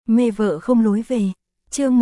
Mê vợ không lối về. Chương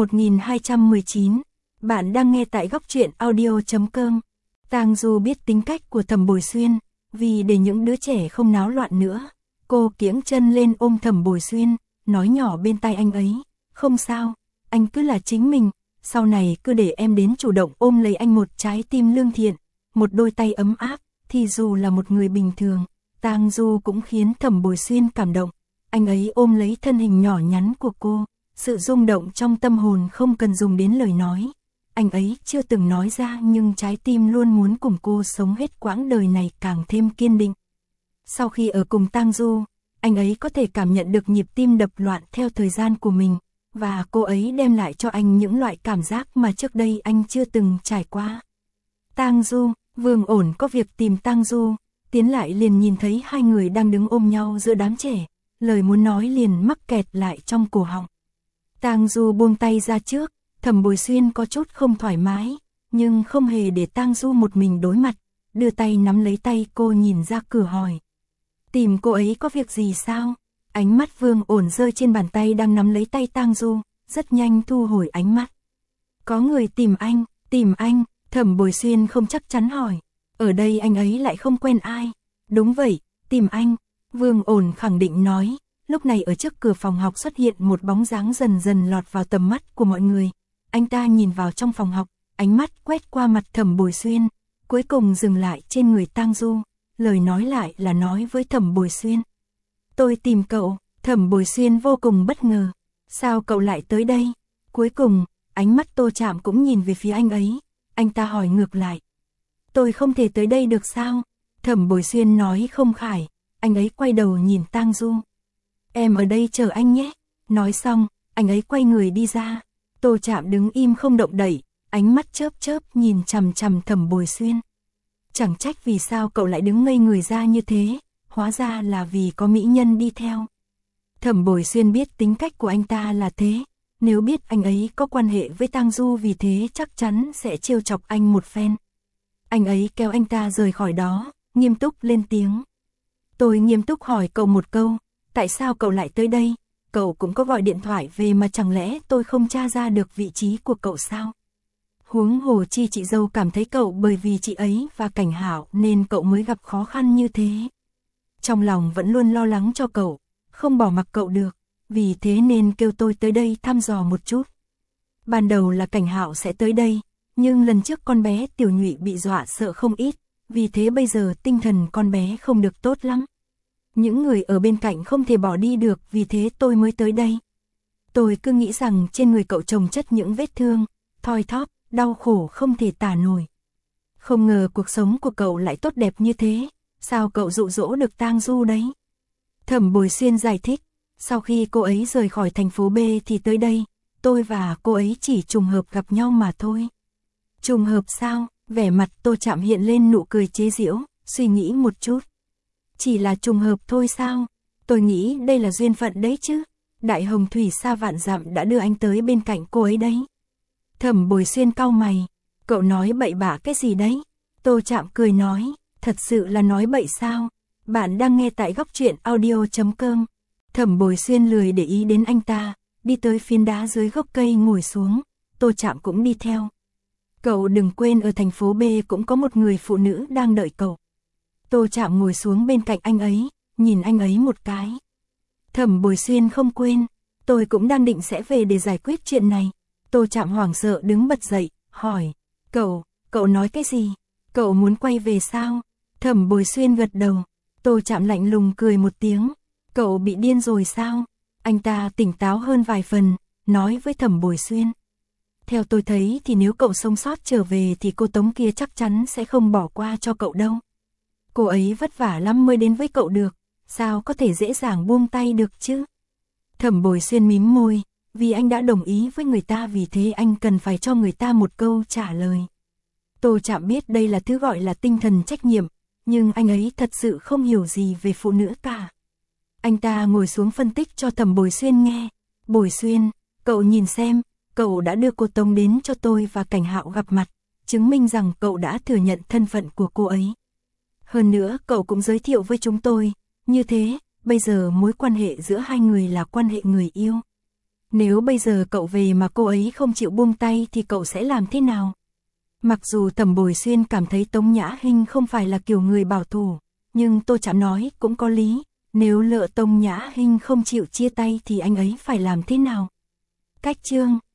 1219. Bạn đang nghe tại góc truyện audio.com. Tang Du biết tính cách của Thẩm Bồi Xuyên, vì để những đứa trẻ không náo loạn nữa, cô kiễng chân lên ôm Thẩm Bồi Xuyên, nói nhỏ bên tai anh ấy, "Không sao, anh cứ là chính mình, sau này cứ để em đến chủ động ôm lấy anh." Một trái tim lương thiện, một đôi tay ấm áp, thì dù là một người bình thường, Tang Du cũng khiến Thẩm Bồi Xuyên cảm động. Anh ấy ôm lấy thân hình nhỏ nhắn của cô, sự rung động trong tâm hồn không cần dùng đến lời nói. Anh ấy chưa từng nói ra nhưng trái tim luôn muốn cùng cô sống hết quãng đời này càng thêm kiên định. Sau khi ở cùng Tang Du, anh ấy có thể cảm nhận được nhịp tim đập loạn theo thời gian của mình, và cô ấy đem lại cho anh những loại cảm giác mà trước đây anh chưa từng trải qua. Tang Du, Vương Ổn có việc tìm Tang Du, tiến lại liền nhìn thấy hai người đang đứng ôm nhau giữa đám trẻ, lời muốn nói liền mắc kẹt lại trong cổ họng. Tang Du buông tay ra trước, Thẩm Bồi Xuyên có chút không thoải mái, nhưng không hề để Tang Du một mình đối mặt, đưa tay nắm lấy tay cô nhìn ra cửa hỏi. "Tìm cô ấy có việc gì sao?" Ánh mắt Vương Ổn rơi trên bàn tay đang nắm lấy tay Tang Du, rất nhanh thu hồi ánh mắt. "Có người tìm anh." Thẩm Bồi Xuyên không chắc chắn hỏi. "Ở đây anh ấy lại không quen ai." "Đúng vậy, tìm anh." Vương Ổn khẳng định nói. Lúc này ở trước cửa phòng học xuất hiện một bóng dáng dần dần lọt vào tầm mắt của mọi người. Anh ta nhìn vào trong phòng học, ánh mắt quét qua mặt Thẩm Bồi Xuyên, cuối cùng dừng lại trên người Tang Du, lời nói lại là nói với Thẩm Bồi Xuyên. "Tôi tìm cậu." Thẩm Bồi Xuyên vô cùng bất ngờ. "Sao cậu lại tới đây?" Cuối cùng, ánh mắt Tô Trạm cũng nhìn về phía anh ấy. Anh ta hỏi ngược lại. "Tôi không thể tới đây được sao?" Thẩm Bồi Xuyên nói không khải. Anh ấy quay đầu nhìn Tang Du. "Em ở đây chờ anh nhé." Nói xong, anh ấy quay người đi ra. Tô Trạm đứng im không động đậy, ánh mắt chớp chớp nhìn chằm chằm Thẩm Bồi Xuyên. Chẳng trách vì sao cậu lại đứng ngây người ra như thế, hóa ra là vì có mỹ nhân đi theo. Thẩm Bồi Xuyên biết tính cách của anh ta là thế, nếu biết anh ấy có quan hệ với Tang Du vì thế chắc chắn sẽ trêu chọc anh một phen. Anh ấy kéo anh ta rời khỏi đó, nghiêm túc lên tiếng. "Tôi nghiêm túc hỏi cậu một câu, tại sao cậu lại tới đây? Cậu cũng có gọi điện thoại về mà chẳng lẽ tôi không tra ra được vị trí của cậu sao? Huống hồ chi chị dâu cảm thấy cậu bởi vì chị ấy và Cảnh Hạo nên cậu mới gặp khó khăn như thế. Trong lòng vẫn luôn lo lắng cho cậu, không bỏ mặc cậu được, vì thế nên kêu tôi tới đây thăm dò một chút. Ban đầu là Cảnh Hạo sẽ tới đây, nhưng lần trước con bé Tiểu Nhụy bị dọa sợ không ít, vì thế bây giờ tinh thần con bé không được tốt lắm. Những người ở bên cạnh không thể bỏ đi được, vì thế tôi mới tới đây. Tôi cứ nghĩ rằng trên người cậu chồng chất những vết thương, thoi thóp, đau khổ không thể tả nổi. Không ngờ cuộc sống của cậu lại tốt đẹp như thế, sao cậu dụ dỗ được Tang Du đấy?" Thẩm Bồi Xuyên giải thích, sau khi cô ấy rời khỏi thành phố B thì tới đây, tôi và cô ấy chỉ trùng hợp gặp nhau mà thôi. "Trùng hợp sao?" Vẻ mặt Tô Trạm hiện lên nụ cười chế giễu, suy nghĩ một chút. "Chỉ là trùng hợp thôi sao? Tôi nghĩ đây là duyên phận đấy chứ. Đại hồng thủy xa vạn dặm đã đưa anh tới bên cạnh cô ấy đấy." Thẩm Bồi Xuyên cau mày. "Cậu nói bậy bạ cái gì đấy?" Tô Trạm cười nói. "Thật sự là nói bậy sao? Bạn đang nghe tại góc truyện audio.com. Thẩm Bồi Xuyên lười để ý đến anh ta, đi tới phiến đá dưới gốc cây ngồi xuống. Tô Trạm cũng đi theo. "Cậu đừng quên ở thành phố B cũng có một người phụ nữ đang đợi cậu." Tô Trạm ngồi xuống bên cạnh anh ấy, nhìn anh ấy một cái. Thẩm Bồi Xuyên không quên, tôi cũng đang định sẽ về để giải quyết chuyện này. Tô Trạm hoảng sợ đứng bật dậy, hỏi. Cậu nói cái gì? Cậu muốn quay về sao?" Thẩm Bồi Xuyên gật đầu. Tô Trạm lạnh lùng cười một tiếng. "Cậu bị điên rồi sao?" Anh ta tỉnh táo hơn vài phần, nói với Thẩm Bồi Xuyên. "Theo tôi thấy thì nếu cậu sống sót trở về thì cô Tống kia chắc chắn sẽ không bỏ qua cho cậu đâu. Cô ấy vất vả lắm mới đến với cậu được, sao có thể dễ dàng buông tay được chứ?" Thẩm Bồi Xuyên mím môi, vì anh đã đồng ý với người ta vì thế anh cần phải cho người ta một câu trả lời. Tô Trạm biết đây là thứ gọi là tinh thần trách nhiệm, nhưng anh ấy thật sự không hiểu gì về phụ nữ cả. Anh ta ngồi xuống phân tích cho Thẩm Bồi Xuyên nghe. "Bồi Xuyên, cậu nhìn xem, cậu đã đưa cô Tống đến cho tôi và Cảnh Hạo gặp mặt, chứng minh rằng cậu đã thừa nhận thân phận của cô ấy. Hơn nữa cậu cũng giới thiệu với chúng tôi, như thế, bây giờ mối quan hệ giữa hai người là quan hệ người yêu. Nếu bây giờ cậu về mà cô ấy không chịu buông tay thì cậu sẽ làm thế nào? Mặc dù Thẩm Bồi Xuyên cảm thấy Tống Nhã Hinh không phải là kiểu người bảo thủ, nhưng Tô Trạm nói cũng có lý, nếu lỡ Tống Nhã Hinh không chịu chia tay thì anh ấy phải làm thế nào? Cách chương